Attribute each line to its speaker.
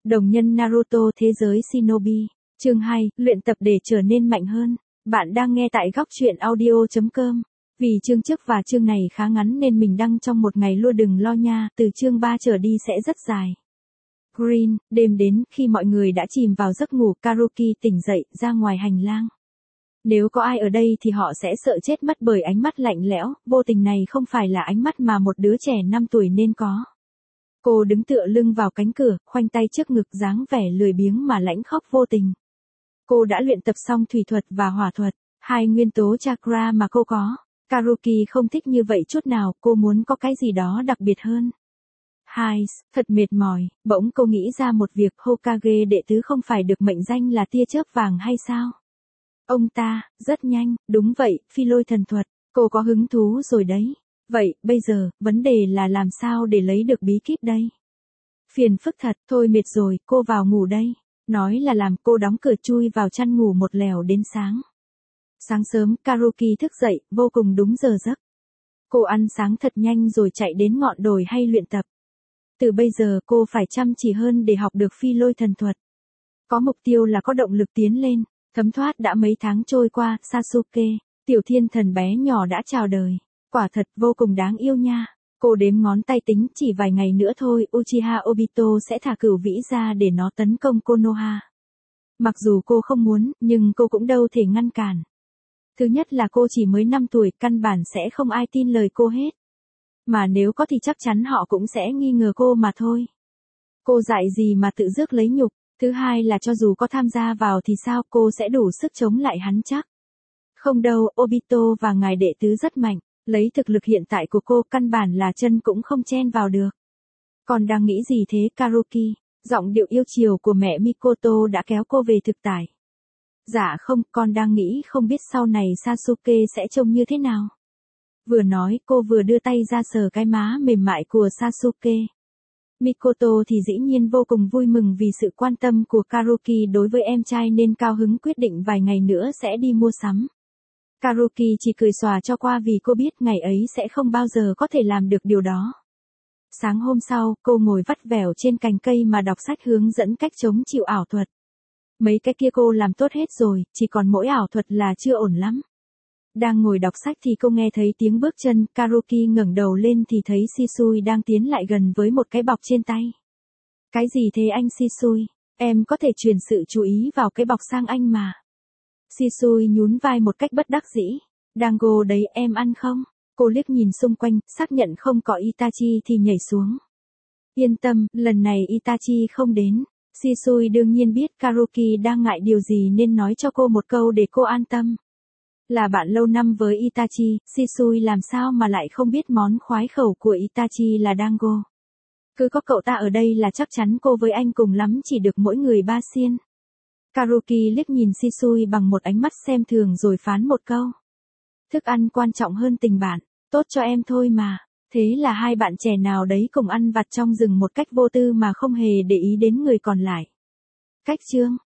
Speaker 1: Đồng nhân Naruto thế giới Shinobi. Chương 2, luyện tập để trở nên mạnh hơn. Bạn đang nghe tại góc truyện audio.com. Vì chương trước và chương này khá ngắn nên mình đăng trong một ngày luôn, đừng lo nha, từ chương 3 trở đi sẽ rất dài. Green, đêm đến, khi mọi người đã chìm vào giấc ngủ, Karuki tỉnh dậy, ra ngoài hành lang. Nếu có ai ở đây thì họ sẽ sợ chết mất bởi ánh mắt lạnh lẽo, vô tình này không phải là ánh mắt mà một đứa trẻ 5 tuổi nên có. Cô đứng tựa lưng vào cánh cửa, khoanh tay trước ngực, dáng vẻ lười biếng mà lãnh khóc vô tình. Cô đã luyện tập xong thủy thuật và hỏa thuật, hai nguyên tố chakra mà cô có. Karuki không thích như vậy chút nào, cô muốn có cái gì đó đặc biệt hơn. Thật mệt mỏi, bỗng cô nghĩ ra một việc, Hokage đệ tứ không phải được mệnh danh là tia chớp vàng hay sao? Ông ta, rất nhanh, đúng vậy, phi lôi thần thuật, cô có hứng thú rồi đấy. Vậy, bây giờ, vấn đề là làm sao để lấy được bí kíp đây? Phiền phức thật, thôi mệt rồi, cô vào ngủ đây. Nói là làm, cô đóng cửa chui vào chăn ngủ một lèo đến sáng. Sáng sớm, Karuki thức dậy, vô cùng đúng giờ giấc. Cô ăn sáng thật nhanh rồi chạy đến ngọn đồi hay luyện tập. Từ bây giờ cô phải chăm chỉ hơn để học được phi lôi thần thuật. Có mục tiêu là có động lực tiến lên. Thấm thoát đã mấy tháng trôi qua, Sasuke, tiểu thiên thần bé nhỏ đã chào đời. Quả thật vô cùng đáng yêu nha. Cô đếm ngón tay tính, chỉ vài ngày nữa thôi, Uchiha Obito sẽ thả cửu vĩ ra để nó tấn công Konoha. Mặc dù cô không muốn, nhưng cô cũng đâu thể ngăn cản. Thứ nhất là cô chỉ mới 5 tuổi, căn bản sẽ không ai tin lời cô hết. Mà nếu có thì chắc chắn họ cũng sẽ nghi ngờ cô mà thôi. Cô dại gì mà tự rước lấy nhục. Thứ hai là cho dù có tham gia vào thì sao, cô sẽ đủ sức chống lại hắn chắc. Không đâu, Obito và ngài đệ tứ rất mạnh. Lấy thực lực hiện tại của cô, căn bản là chân cũng không chen vào được. Còn đang nghĩ gì thế Karuki? Giọng điệu yêu chiều của mẹ Mikoto đã kéo cô về thực tại. Dạ không, con đang nghĩ không biết sau này Sasuke sẽ trông như thế nào. Vừa nói, cô vừa đưa tay ra sờ cái má mềm mại của Sasuke. Mikoto thì dĩ nhiên vô cùng vui mừng vì sự quan tâm của Karuki đối với em trai nên cao hứng quyết định vài ngày nữa sẽ đi mua sắm. Karuki chỉ cười xòa cho qua vì cô biết ngày ấy sẽ không bao giờ có thể làm được điều đó. Sáng hôm sau, cô ngồi vắt vẻo trên cành cây mà đọc sách hướng dẫn cách chống chịu ảo thuật. Mấy cái kia cô làm tốt hết rồi, chỉ còn mỗi ảo thuật là chưa ổn lắm. Đang ngồi đọc sách thì cô nghe thấy tiếng bước chân, Karuki ngẩng đầu lên thì thấy Shisui đang tiến lại gần với một cái bọc trên tay. Cái gì thế anh Shisui? Em có thể truyền sự chú ý vào cái bọc sang anh mà. Shisui nhún vai một cách bất đắc dĩ. Dango đấy, em ăn không? Cô liếc nhìn xung quanh, xác nhận không có Itachi thì nhảy xuống. Yên tâm, lần này Itachi không đến. Shisui đương nhiên biết Karuki đang ngại điều gì nên nói cho cô một câu để cô an tâm. Là bạn lâu năm với Itachi, Shisui làm sao mà lại không biết món khoái khẩu của Itachi là Dango. Cứ có cậu ta ở đây là chắc chắn cô với anh cùng lắm chỉ được mỗi người 3 xiên. Karuki liếc nhìn Shisui bằng một ánh mắt xem thường rồi phán một câu. Thức ăn quan trọng hơn tình bạn, tốt cho em thôi mà. Thế là hai bạn trẻ nào đấy cùng ăn vặt trong rừng một cách vô tư mà không hề để ý đến người còn lại. Cách chương